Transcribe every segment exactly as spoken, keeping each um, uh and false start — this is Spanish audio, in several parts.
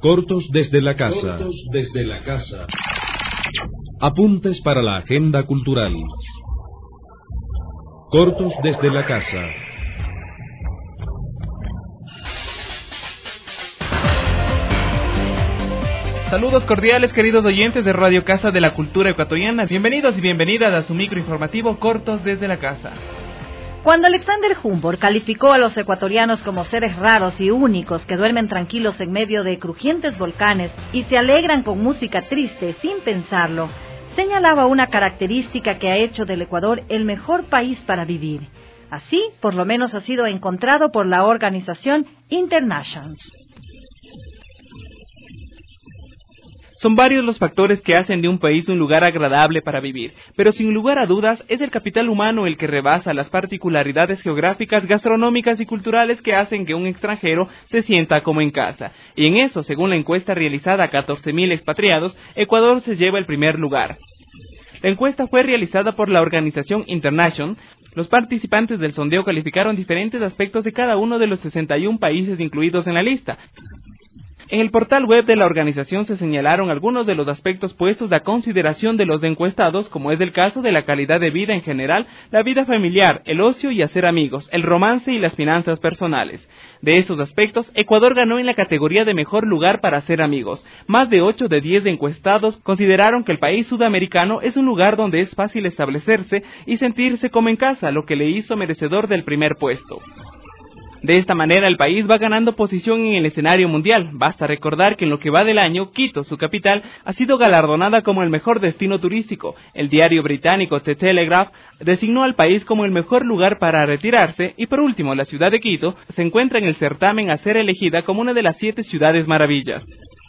Cortos desde la casa. Cortos desde la casa. Apuntes para la agenda cultural. Cortos desde la casa. Saludos cordiales, queridos oyentes de Radio Casa de la Cultura Ecuatoriana. Bienvenidos y bienvenidas a su microinformativo Cortos desde la casa. Cuando Alexander Humboldt calificó a los ecuatorianos como seres raros y únicos que duermen tranquilos en medio de crujientes volcanes y se alegran con música triste sin pensarlo, señalaba una característica que ha hecho del Ecuador el mejor país para vivir. Así, por lo menos ha sido encontrado por la organización Internations. Son varios los factores que hacen de un país un lugar agradable para vivir, pero sin lugar a dudas es el capital humano el que rebasa las particularidades geográficas, gastronómicas y culturales que hacen que un extranjero se sienta como en casa. Y en eso, según la encuesta realizada a catorce mil expatriados, Ecuador se lleva el primer lugar. La encuesta fue realizada por la organización Internation. Los participantes del sondeo calificaron diferentes aspectos de cada uno de los sesenta y un países incluidos en la lista. En el portal web de la organización se señalaron algunos de los aspectos puestos a consideración de los encuestados, como es el caso de la calidad de vida en general, la vida familiar, el ocio y hacer amigos, el romance y las finanzas personales. De estos aspectos, Ecuador ganó en la categoría de mejor lugar para hacer amigos. Más de ocho de diez encuestados consideraron que el país sudamericano es un lugar donde es fácil establecerse y sentirse como en casa, lo que le hizo merecedor del primer puesto. De esta manera el país va ganando posición en el escenario mundial. Basta recordar que en lo que va del año, Quito, su capital, ha sido galardonada como el mejor destino turístico. El diario británico The Telegraph designó al país como el mejor lugar para retirarse y por último la ciudad de Quito se encuentra en el certamen a ser elegida como una de las siete ciudades maravillas.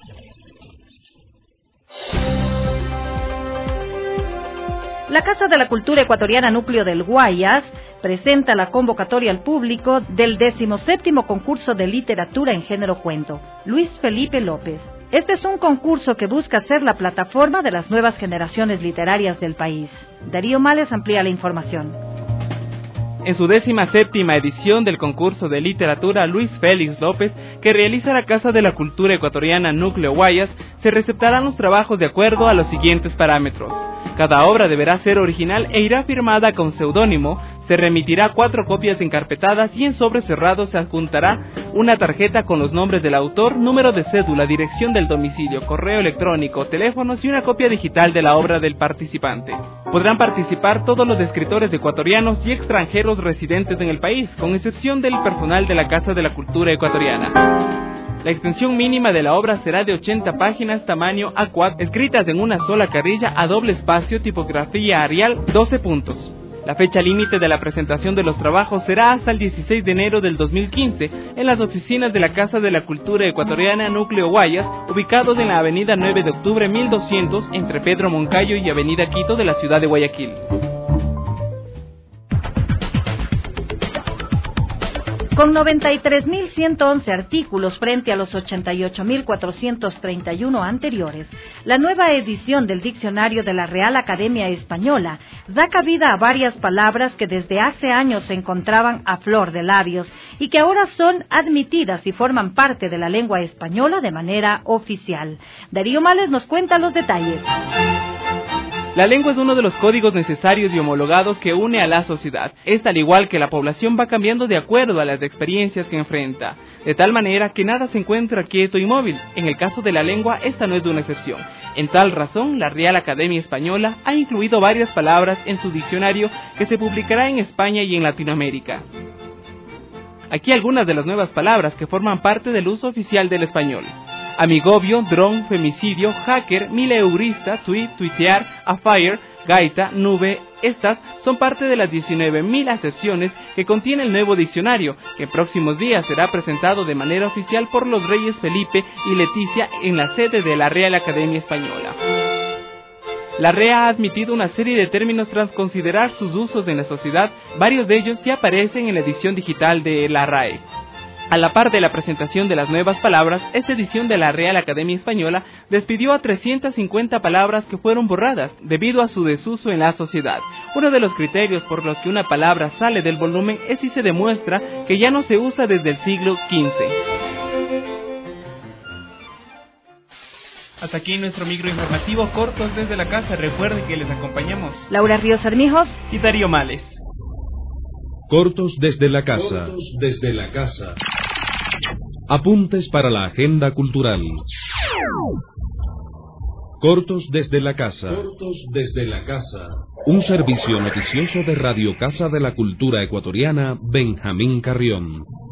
La Casa de la Cultura Ecuatoriana Núcleo del Guayas presenta la convocatoria al público del decimoséptimo concurso de literatura en género cuento, Luis Felipe López. Este es un concurso que busca ser la plataforma de las nuevas generaciones literarias del país. Darío Males amplía la información. En su décima séptima edición del concurso de literatura Luis Félix López, que realiza la Casa de la Cultura Ecuatoriana Núcleo Guayas, se receptarán los trabajos de acuerdo a los siguientes parámetros. Cada obra deberá ser original e irá firmada con seudónimo, se remitirá cuatro copias encarpetadas y en sobre cerrado se adjuntará una tarjeta con los nombres del autor, número de cédula, dirección del domicilio, correo electrónico, teléfonos y una copia digital de la obra del participante. Podrán participar todos los escritores ecuatorianos y extranjeros residentes en el país, con excepción del personal de la Casa de la Cultura Ecuatoriana. La extensión mínima de la obra será de ochenta páginas, tamaño A cuatro, escritas en una sola carrilla a doble espacio, tipografía Arial, doce puntos. La fecha límite de la presentación de los trabajos será hasta el dieciséis de enero del dos mil quince en las oficinas de la Casa de la Cultura Ecuatoriana Núcleo Guayas, ubicados en la avenida nueve de octubre mil doscientos entre Pedro Moncayo y avenida Quito de la ciudad de Guayaquil. Con noventa y tres mil ciento once artículos frente a los ochenta y ocho mil cuatrocientos treinta y uno anteriores, la nueva edición del Diccionario de la Real Academia Española da cabida a varias palabras que desde hace años se encontraban a flor de labios y que ahora son admitidas y forman parte de la lengua española de manera oficial. Darío Males nos cuenta los detalles. La lengua es uno de los códigos necesarios y homologados que une a la sociedad. Esta, al igual que la población, va cambiando de acuerdo a las experiencias que enfrenta, de tal manera que nada se encuentra quieto y móvil. En el caso de la lengua, esta no es una excepción. En tal razón, la Real Academia Española ha incluido varias palabras en su diccionario que se publicará en España y en Latinoamérica. Aquí algunas de las nuevas palabras que forman parte del uso oficial del español: amigobio, dron, femicidio, hacker, mileurista, tweet, tuitear, affair, gaita, nube. Estas son parte de las diecinueve mil acepciones que contiene el nuevo diccionario, que en próximos días será presentado de manera oficial por los reyes Felipe y Leticia en la sede de la Real Academia Española. La R E A ha admitido una serie de términos tras considerar sus usos en la sociedad. Varios de ellos ya aparecen en la edición digital de la R A E. A la par de la presentación de las nuevas palabras, esta edición de la Real Academia Española despidió a trescientas cincuenta palabras que fueron borradas debido a su desuso en la sociedad. Uno de los criterios por los que una palabra sale del volumen es si se demuestra que ya no se usa desde el siglo quince. Hasta aquí nuestro microinformativo Cortos desde la Casa. Recuerden que les acompañamos Laura Ríos Armijos y Darío Males. Cortos desde la casa. Cortos desde la casa. Apuntes para la agenda cultural. Cortos desde la casa. Cortos desde la casa. Un servicio noticioso de Radio Casa de la Cultura Ecuatoriana, Benjamín Carrión.